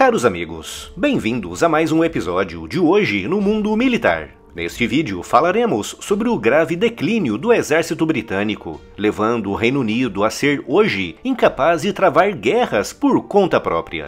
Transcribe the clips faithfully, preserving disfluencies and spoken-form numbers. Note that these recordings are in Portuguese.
Caros amigos, bem-vindos a mais um episódio de Hoje no Mundo Militar. Neste vídeo falaremos sobre o grave declínio do exército britânico, levando o Reino Unido a ser hoje incapaz de travar guerras por conta própria.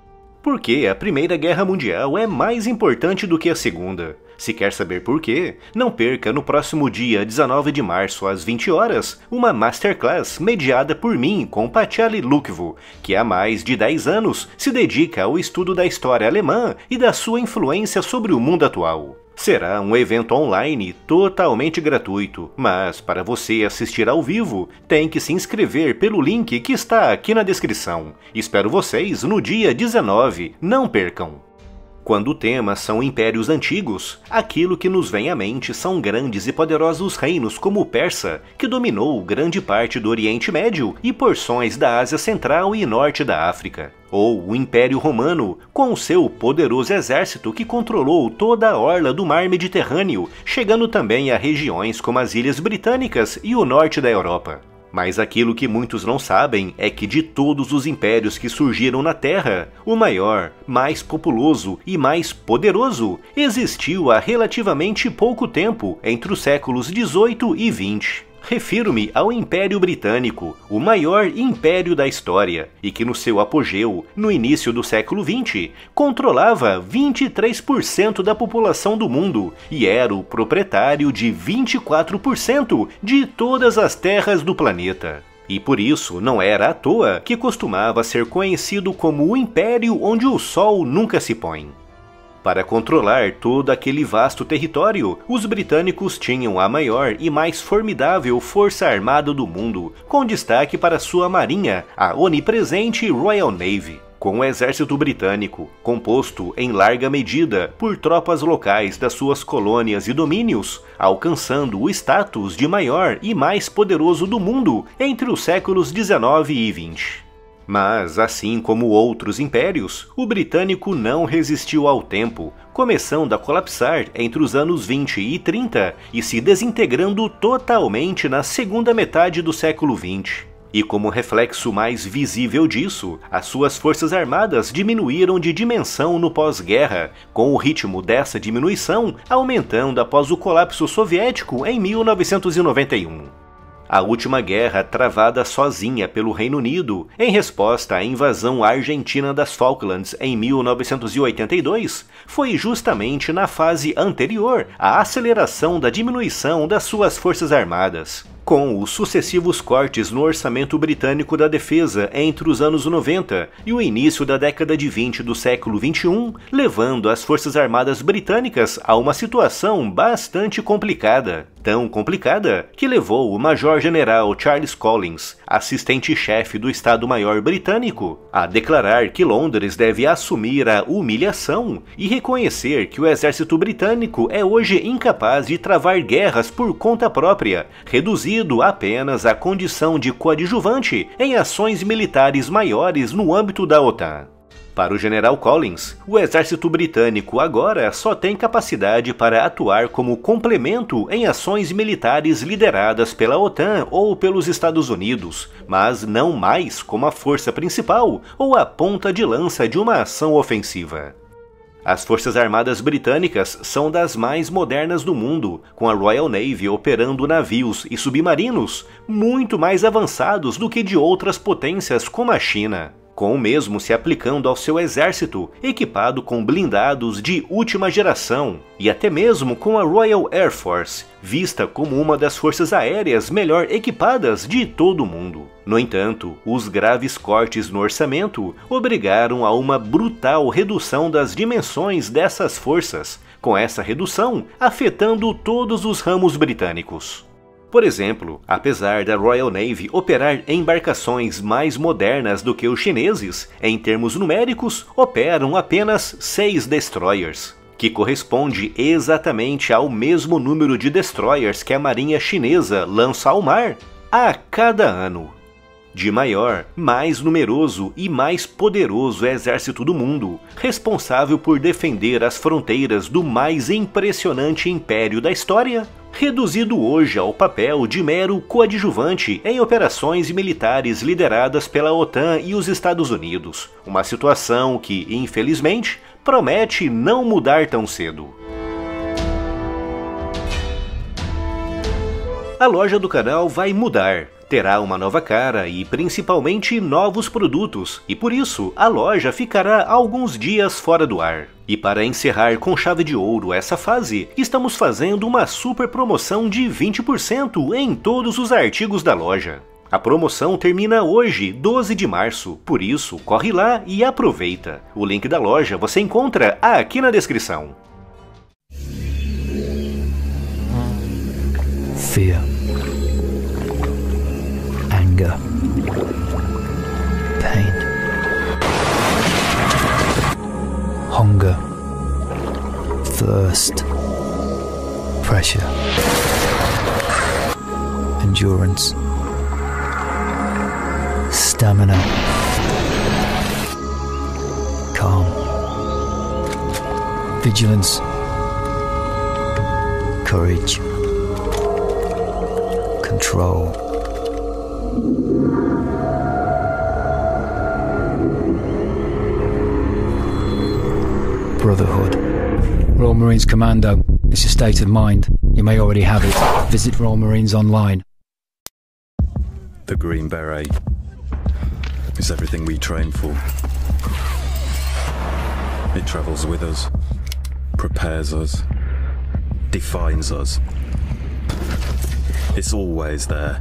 Porque a Primeira Guerra Mundial é mais importante do que a Segunda. Se quer saber por quê, não perca no próximo dia dezenove de março às vinte horas, uma Masterclass mediada por mim com Pachali Lukvo, que há mais de dez anos se dedica ao estudo da história alemã e da sua influência sobre o mundo atual. Será um evento online totalmente gratuito, mas para você assistir ao vivo, tem que se inscrever pelo link que está aqui na descrição. Espero vocês no dia dezenove, não percam! Quando o tema são impérios antigos, aquilo que nos vem à mente são grandes e poderosos reinos como o Persa, que dominou grande parte do Oriente Médio e porções da Ásia Central e Norte da África. Ou o Império Romano, com seu poderoso exército que controlou toda a orla do mar Mediterrâneo, chegando também a regiões como as Ilhas Britânicas e o norte da Europa. Mas aquilo que muitos não sabem é que de todos os impérios que surgiram na Terra, o maior, mais populoso e mais poderoso existiu há relativamente pouco tempo, entre os séculos dezoito e vinte. Refiro-me ao Império Britânico, o maior império da história, e que no seu apogeu, no início do século vinte, controlava vinte e três por cento da população do mundo e era o proprietário de vinte e quatro por cento de todas as terras do planeta. E por isso não era à toa que costumava ser conhecido como o Império onde o Sol nunca se põe. Para controlar todo aquele vasto território, os britânicos tinham a maior e mais formidável força armada do mundo, com destaque para sua marinha, a onipresente Royal Navy. Com o exército britânico, composto em larga medida por tropas locais das suas colônias e domínios, alcançando o status de maior e mais poderoso do mundo entre os séculos dezenove e vinte. Mas, assim como outros impérios, o britânico não resistiu ao tempo, começando a colapsar entre os anos vinte e trinta e se desintegrando totalmente na segunda metade do século vinte. E como reflexo mais visível disso, as suas forças armadas diminuíram de dimensão no pós-guerra, com o ritmo dessa diminuição aumentando após o colapso soviético em mil novecentos e noventa e um. A última guerra travada sozinha pelo Reino Unido, em resposta à invasão argentina das Falklands em mil novecentos e oitenta e dois, foi justamente na fase anterior à aceleração da diminuição das suas forças armadas. Com os sucessivos cortes no orçamento britânico da defesa entre os anos noventa e o início da década de vinte do século vinte e um, levando as forças armadas britânicas a uma situação bastante complicada. Tão complicada que levou o Major-General Charles Collins, assistente-chefe do Estado-Maior britânico, a declarar que Londres deve assumir a humilhação e reconhecer que o exército britânico é hoje incapaz de travar guerras por conta própria, reduzindo apenas à condição de coadjuvante em ações militares maiores no âmbito da OTAN. Para o general Collins, o exército britânico agora só tem capacidade para atuar como complemento em ações militares lideradas pela OTAN ou pelos Estados Unidos, mas não mais como a força principal ou a ponta de lança de uma ação ofensiva. As Forças Armadas Britânicas são das mais modernas do mundo, com a Royal Navy operando navios e submarinos muito mais avançados do que de outras potências como a China, com o mesmo se aplicando ao seu exército, equipado com blindados de última geração, e até mesmo com a Royal Air Force, vista como uma das forças aéreas melhor equipadas de todo o mundo. No entanto, os graves cortes no orçamento obrigaram a uma brutal redução das dimensões dessas forças, com essa redução afetando todos os ramos britânicos. Por exemplo, apesar da Royal Navy operar embarcações mais modernas do que os chineses, em termos numéricos, operam apenas seis destroyers, que corresponde exatamente ao mesmo número de destroyers que a marinha chinesa lança ao mar a cada ano. De maior, mais numeroso e mais poderoso exército do mundo, responsável por defender as fronteiras do mais impressionante império da história, reduzido hoje ao papel de mero coadjuvante em operações militares lideradas pela OTAN e os Estados Unidos. Uma situação que, infelizmente, promete não mudar tão cedo. A loja do canal vai mudar. Terá uma nova cara e principalmente novos produtos, e por isso a loja ficará alguns dias fora do ar. E para encerrar com chave de ouro essa fase, estamos fazendo uma super promoção de vinte por cento em todos os artigos da loja. A promoção termina hoje, doze de março, por isso corre lá e aproveita. O link da loja você encontra aqui na descrição. Fear. Anger, pain, hunger, thirst, pressure, endurance, stamina, calm, vigilance, courage, control. Brotherhood. Royal Marines Commando. It's a state of mind. You may already have it. Visit Royal Marines online. The Green Beret is everything we train for. It travels with us, prepares us, defines us. It's always there,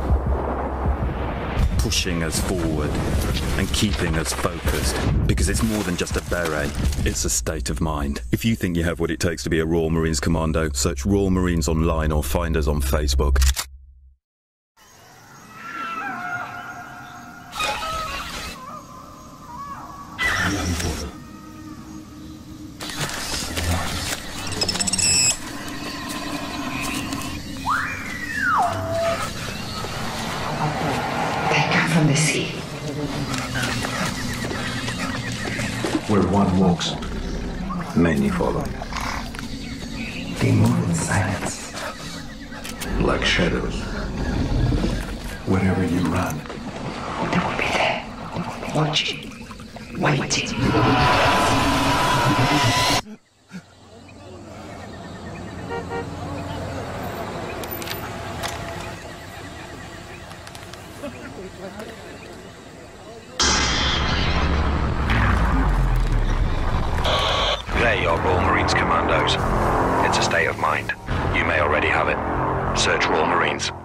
pushing us forward and keeping us focused, because it's more than just a beret, it's a state of mind. If you think you have what it takes to be a Royal Marines Commando, search Royal Marines online or find us on Facebook. From the sea. Where one walks, many follow. They move in silence. Like shadows. Wherever you run, They will be there, watching, waiting. They're your Royal Marines Commandos. It's a state of mind. You may already have it. Search Royal Marines.